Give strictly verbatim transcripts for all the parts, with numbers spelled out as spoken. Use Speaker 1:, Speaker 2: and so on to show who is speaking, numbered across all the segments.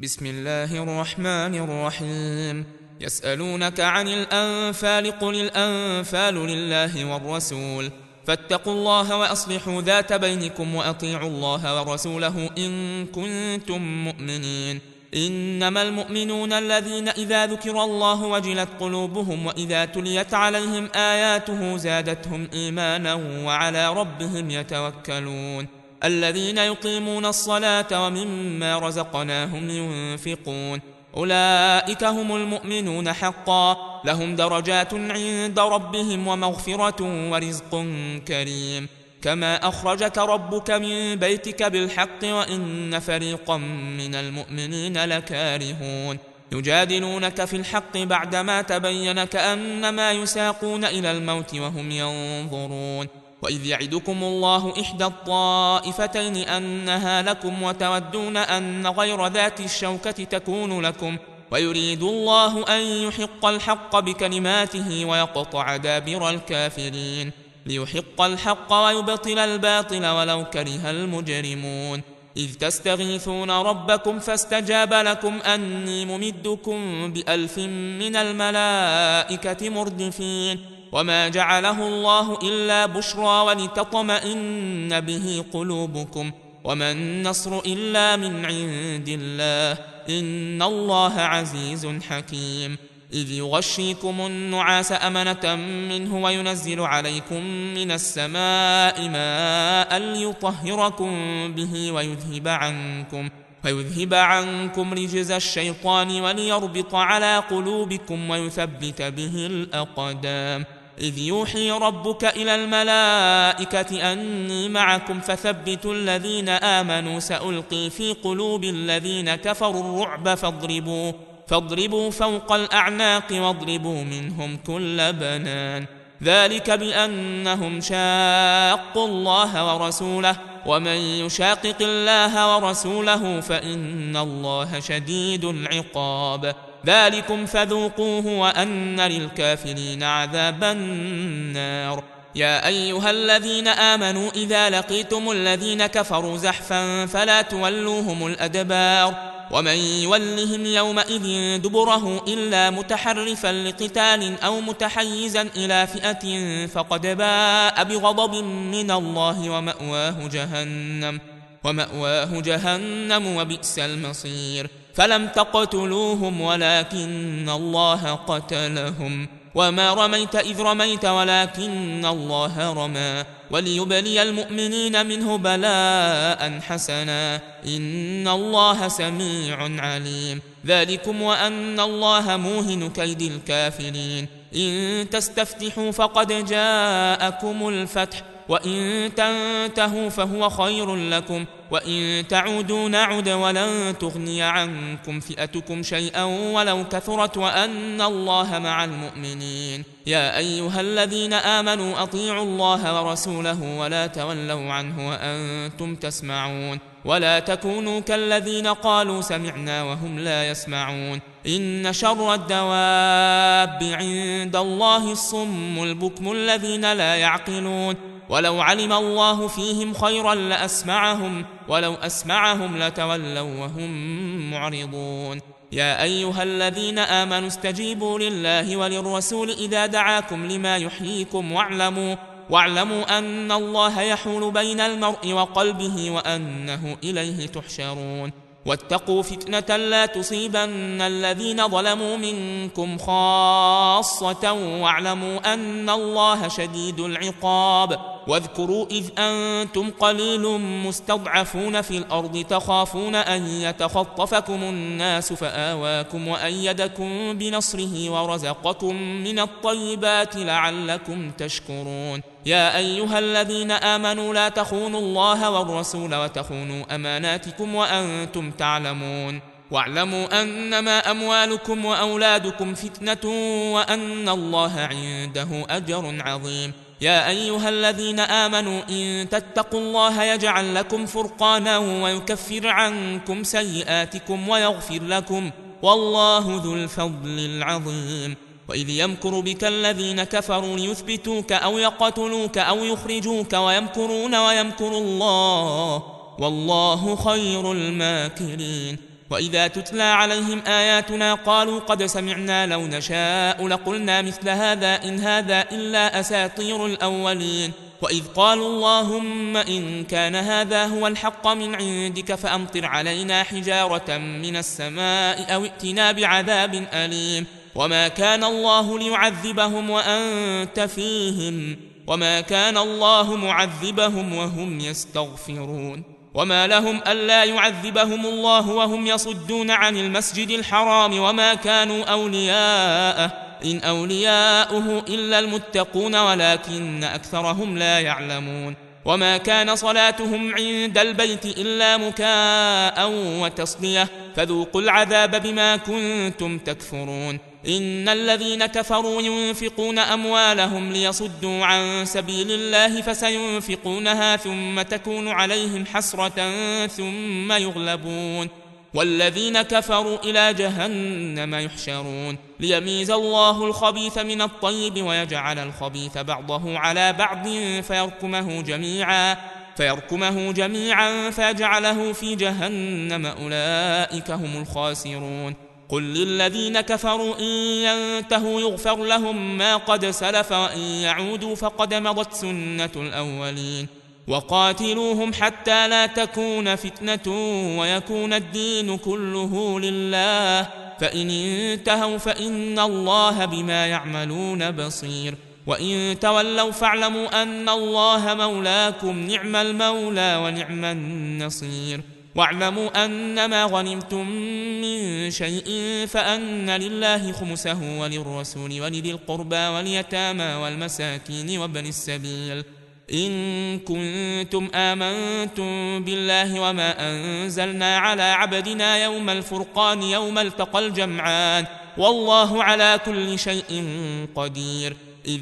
Speaker 1: بسم الله الرحمن الرحيم. يسألونك عن الأنفال قل الأنفال لله والرسول فاتقوا الله وأصلحوا ذات بينكم وأطيعوا الله ورسوله إن كنتم مؤمنين. إنما المؤمنون الذين إذا ذكر الله وجلت قلوبهم وإذا تليت عليهم آياته زادتهم إيمانا وعلى ربهم يتوكلون. الذين يقيمون الصلاة ومما رزقناهم ينفقون أولئك هم المؤمنون حقا لهم درجات عند ربهم ومغفرة ورزق كريم. كما أخرجك ربك من بيتك بالحق وإن فريقا من المؤمنين لكارهون يجادلونك في الحق بعدما تبين كأنما يساقون إلى الموت وهم ينظرون. وإذ يعدكم الله إحدى الطائفتين أنها لكم وتودون أن غير ذات الشوكة تكون لكم ويريد الله أن يحق الحق بكلماته ويقطع دابر الكافرين ليحق الحق ويبطل الباطل ولو كره المجرمون. إذ تستغيثون ربكم فاستجاب لكم أني ممدكم بألف من الملائكة مردفين وما جعله الله إلا بشرى ولتطمئن به قلوبكم وما النصر إلا من عند الله إن الله عزيز حكيم. إذ يغشيكم النعاس أمنة منه وينزل عليكم من السماء ماء ليطهركم به ويذهب عنكم ويذهب عنكم رجز الشيطان وليربط على قلوبكم ويثبت به الأقدام. إذ يوحي ربك إلى الملائكة أني معكم فثبتوا الذين آمنوا سألقي في قلوب الذين كفروا الرعب فاضربوا فاضربوا فوق الأعناق واضربوا منهم كل بنان. ذلك بأنهم شاقوا الله ورسوله ومن يشاقق الله ورسوله فإن الله شديد العقاب. ذلكم فذوقوه وأن للكافرين عذاب النار. يا أيها الذين آمنوا إذا لقيتم الذين كفروا زحفا فلا تولوهم الأدبار ومن يولهم يومئذ دبره إلا متحرفا لقتال أو متحيزا إلى فئة فقد باء بغضب من الله ومأواه جهنم ومأواه جهنم وبئس المصير. فلم تقتلوهم ولكن الله قتلهم وما رميت إذ رميت ولكن الله رمى وليبلي المؤمنين منه بلاء حسنا إن الله سميع عليم. ذلكم وأن الله موهن كيد الكافرين. إن تستفتحوا فقد جاءكم الفتح وإن تنتهوا فهو خير لكم وإن تعودوا نعد ولن تغني عنكم فئتكم شيئا ولو كثرت وأن الله مع المؤمنين. يا أيها الذين آمنوا أطيعوا الله ورسوله ولا تولوا عنه وأنتم تسمعون ولا تكونوا كالذين قالوا سمعنا وهم لا يسمعون. إن شر الدواب عند الله الصم البكم الذين لا يعقلون ولو علم الله فيهم خيرا لأسمعهم ولو أسمعهم لتولوا وهم معرضون. يا أيها الذين آمنوا استجيبوا لله وللرسول إذا دعاكم لما يحييكم واعلموا واعلموا أن الله يحول بين المرء وقلبه وأنه إليه تحشرون. واتقوا فتنة لا تصيبن الذين ظلموا منكم خاصة واعلموا أن الله شديد العقاب. واذكروا إذ أنتم قليل مستضعفون في الأرض تخافون أن يتخطفكم الناس فآواكم وأيدكم بنصره ورزقكم من الطيبات لعلكم تشكرون. يا أيها الذين آمنوا لا تخونوا الله والرسول وتخونوا أماناتكم وأنتم تعلمون واعلموا أنما أموالكم وأولادكم فتنة وأن الله عنده أجر عظيم. يا أيها الذين آمنوا إن تتقوا الله يجعل لكم فرقانا ويكفر عنكم سيئاتكم ويغفر لكم والله ذو الفضل العظيم. وإذ يمكر بك الذين كفروا ليثبتوك أو يقتلوك أو يخرجوك ويمكرون ويمكر الله والله خير الماكرين. وإذا تتلى عليهم آياتنا قالوا قد سمعنا لو نشاء لقلنا مثل هذا إن هذا إلا أساطير الأولين. وإذ قالوا اللهم إن كان هذا هو الحق من عندك فأمطر علينا حجارة من السماء أو ائتنا بعذاب أليم. وما كان الله ليعذبهم وأنت فيهم وما كان الله معذبهم وهم يستغفرون. وما لهم ألا يعذبهم الله وهم يصدون عن المسجد الحرام وما كانوا أولياءه إن أولياؤه إلا المتقون ولكن أكثرهم لا يعلمون. وما كان صلاتهم عند البيت إلا مكاء وتصدية فذوقوا العذاب بما كنتم تكفرون. إن الذين كفروا ينفقون أموالهم ليصدوا عن سبيل الله فسينفقونها ثم تكون عليهم حسرة ثم يغلبون والذين كفروا إلى جهنم يحشرون ليميز الله الخبيث من الطيب ويجعل الخبيث بعضه على بعض فيركمه جميعا فيركمه جميعا فيجعله في جهنم أولئك هم الخاسرون. قل للذين كفروا إن ينتهوا يغفر لهم ما قد سلف وإن يعودوا فقد مضت سنة الأولين. وقاتلوهم حتى لا تكون فتنة ويكون الدين كله لله فإن انتهوا فإن الله بما يعملون بصير. وإن تولوا فاعلموا أن الله مولاكم نعم المولى ونعم النصير. واعلموا أن ما غنمتم من شيء فأن لله خمسه وللرسول ولذي القربى واليتامى والمساكين وابن السبيل إن كنتم آمنتم بالله وما أنزلنا على عبدنا يوم الفرقان يوم التقى الجمعان والله على كل شيء قدير. إذ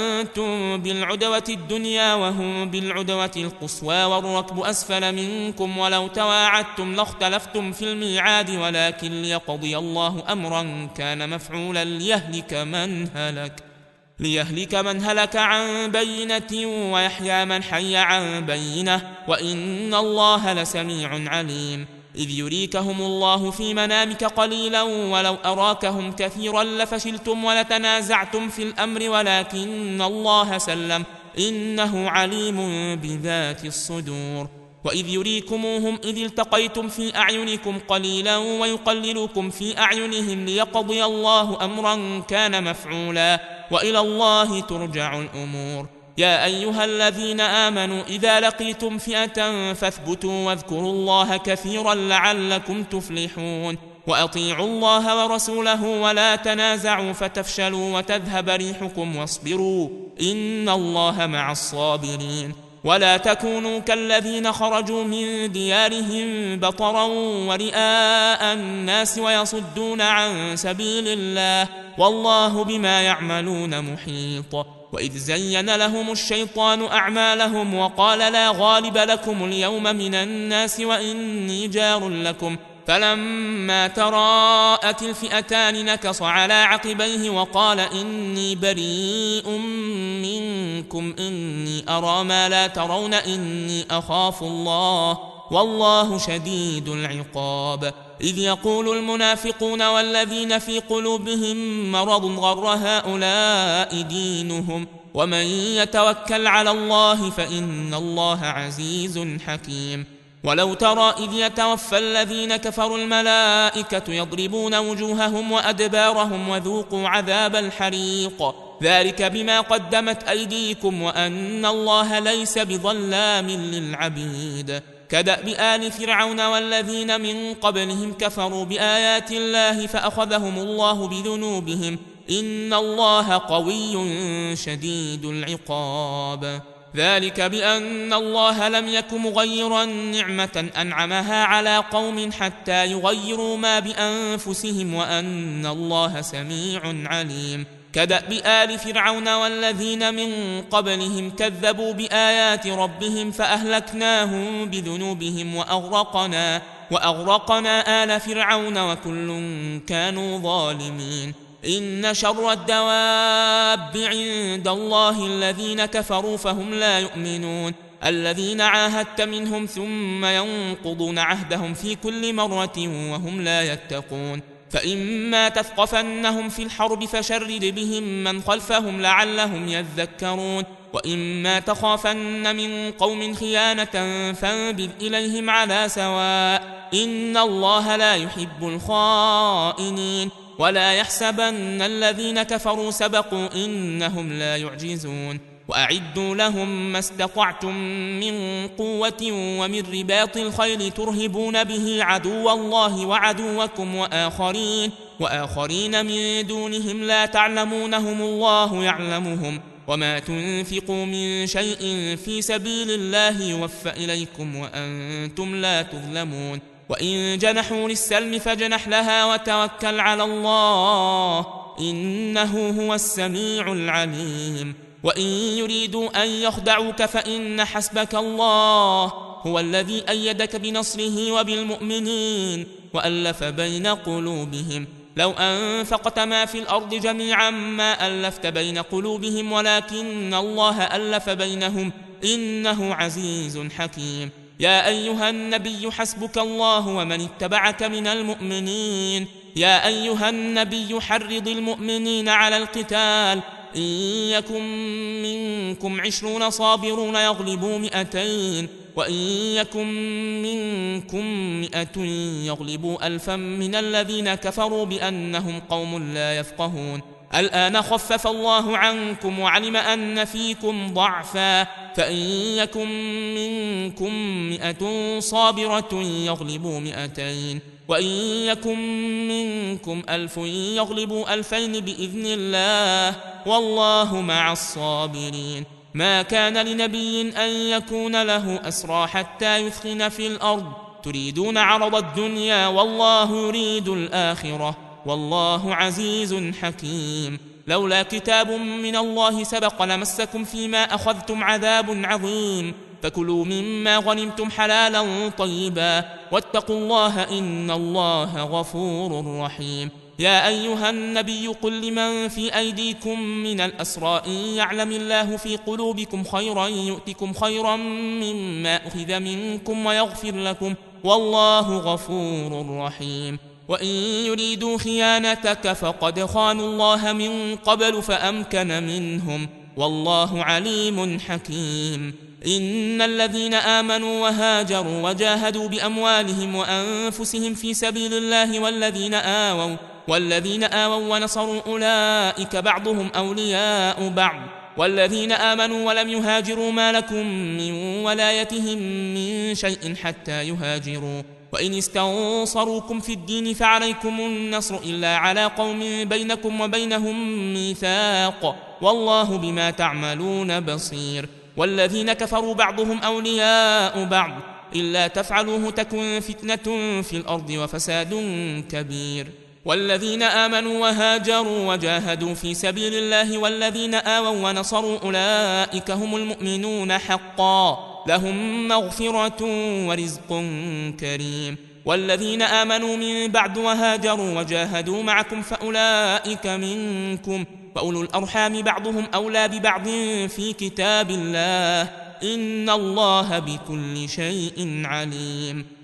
Speaker 1: أنتم بالعدوة الدنيا وهم بالعدوة القصوى والركب أسفل منكم ولو تواعدتم لاختلفتم في الميعاد ولكن ليقضي الله أمرا كان مفعولا ليهلك من هلك ليهلك من هلك عن بينة ويحيى من حي عن بينة وإن الله لسميع عليم. إذ يريكهم الله في منامك قليلا ولو أراكهم كثيرا لفشلتم ولتنازعتم في الأمر ولكن الله سلم إنه عليم بذات الصدور. وإذ يريكموهم إذ التقيتم في أعينكم قليلا ويقللكم في أعينهم ليقضي الله أمرا كان مفعولا وإلى الله ترجع الأمور. يا أيها الذين آمنوا إذا لقيتم فئة فاثبتوا واذكروا الله كثيرا لعلكم تفلحون. وأطيعوا الله ورسوله ولا تنازعوا فتفشلوا وتذهب ريحكم واصبروا إن الله مع الصابرين. ولا تكونوا كالذين خرجوا من ديارهم بطرا ورئاء الناس ويصدون عن سبيل الله والله بما يعملون محيط. وإذ زين لهم الشيطان أعمالهم وقال لا غالب لكم اليوم من الناس وإني جار لكم فلما تراءت الفئتان نكص على عقبيه وقال إني بريء منكم إني أرى ما لا ترون إني أخاف الله والله شديد العقاب. إذ يقول المنافقون والذين في قلوبهم مرض غر هؤلاء دينهم ومن يتوكل على الله فإن الله عزيز حكيم. ولو ترى إذ يتوفى الذين كفروا الملائكة يضربون وجوههم وأدبارهم وذوقوا عذاب الحريق ذلك بما قدمت أيديكم وأن الله ليس بظلام للعبيد. كدأب آل فرعون والذين من قبلهم كفروا بآيات الله فأخذهم الله بذنوبهم إن الله قوي شديد العقاب. ذلك بأن الله لم يك مغيرا نعمة أنعمها على قوم حتى يغيروا ما بأنفسهم وأن الله سميع عليم. كدأب آل فرعون والذين من قبلهم كذبوا بآيات ربهم فأهلكناهم بذنوبهم وأغرقنا, وأغرقنا آل فرعون وكل كانوا ظالمين. إن شر الدواب عند الله الذين كفروا فهم لا يؤمنون. الذين عاهدت منهم ثم ينقضون عهدهم في كل مرة وهم لا يتقون فإما تثقفنهم في الحرب فشرد بهم من خلفهم لعلهم يذكرون وإما تخافن من قوم خيانة فانبذ إليهم على سواء إن الله لا يحب الخائنين ولا يحسبن الذين كفروا سبقوا إنهم لا يعجزون وأعدوا لهم ما استطعتم من قوة ومن رباط الخيل ترهبون به عدو الله وعدوكم وآخرين وآخرين من دونهم لا تعلمونهم الله يعلمهم وما تنفقوا من شيء في سبيل الله يوفى إليكم وأنتم لا تظلمون وإن جنحوا للسلم فجنح لها وتوكل على الله إنه هو السميع العليم وإن يريدوا أن يخدعوك فإن حسبك الله هو الذي أيدك بنصره وبالمؤمنين وألف بين قلوبهم لو أنفقت ما في الأرض جميعا ما ألفت بين قلوبهم ولكن الله ألف بينهم إنه عزيز حكيم يا أيها النبي حسبك الله ومن اتبعك من المؤمنين يا أيها النبي حرض المؤمنين على القتال إن يكن منكم عشرون صابرون يغلبوا مئتين وإن يكن منكم مئة يغلبوا ألفا من الذين كفروا بأنهم قوم لا يفقهون الآن خفف الله عنكم وعلم أن فيكم ضعفا فإن يكن منكم مئة صابرة يغلبوا مئتين وإن يكن منكم ألف يغلبوا ألفين بإذن الله والله مع الصابرين ما كان لنبي أن يكون له أسرى حتى يثخن في الأرض تريدون عرض الدنيا والله يريد الآخرة والله عزيز حكيم لولا كتاب من الله سبق لمسكم فيما أخذتم عذاب عظيم فكلوا مما غنمتم حلالا طيبا واتقوا الله إن الله غفور رحيم يا أيها النبي قل لمن في أيديكم من الأسرى إن يعلم الله في قلوبكم خيرا يؤتكم خيرا مما أخذ منكم ويغفر لكم والله غفور رحيم وإن يريدوا خيانتك فقد خانوا الله من قبل فأمكن منهم والله عليم حكيم إن الذين آمنوا وهاجروا وجاهدوا بأموالهم وأنفسهم في سبيل الله والذين آووا والذين آووا ونصروا أولئك بعضهم أولياء بعض والذين آمنوا ولم يهاجروا ما لكم من ولايتهم من شيء حتى يهاجروا وإن استنصروكم في الدين فعليكم النصر إلا على قوم بينكم وبينهم ميثاق والله بما تعملون بصير والذين كفروا بعضهم أولياء بعض إلا تفعلوه تكن فتنة في الأرض وفساد كبير والذين آمنوا وهاجروا وجاهدوا في سبيل الله والذين آووا ونصروا أولئك هم المؤمنون حقا لهم مغفرة ورزق كريم والذين آمنوا من بعد وهاجروا وجاهدوا معكم فأولئك منكم وأولو الأرحام بعضهم أولى ببعض في كتاب الله إن الله بكل شيء عليم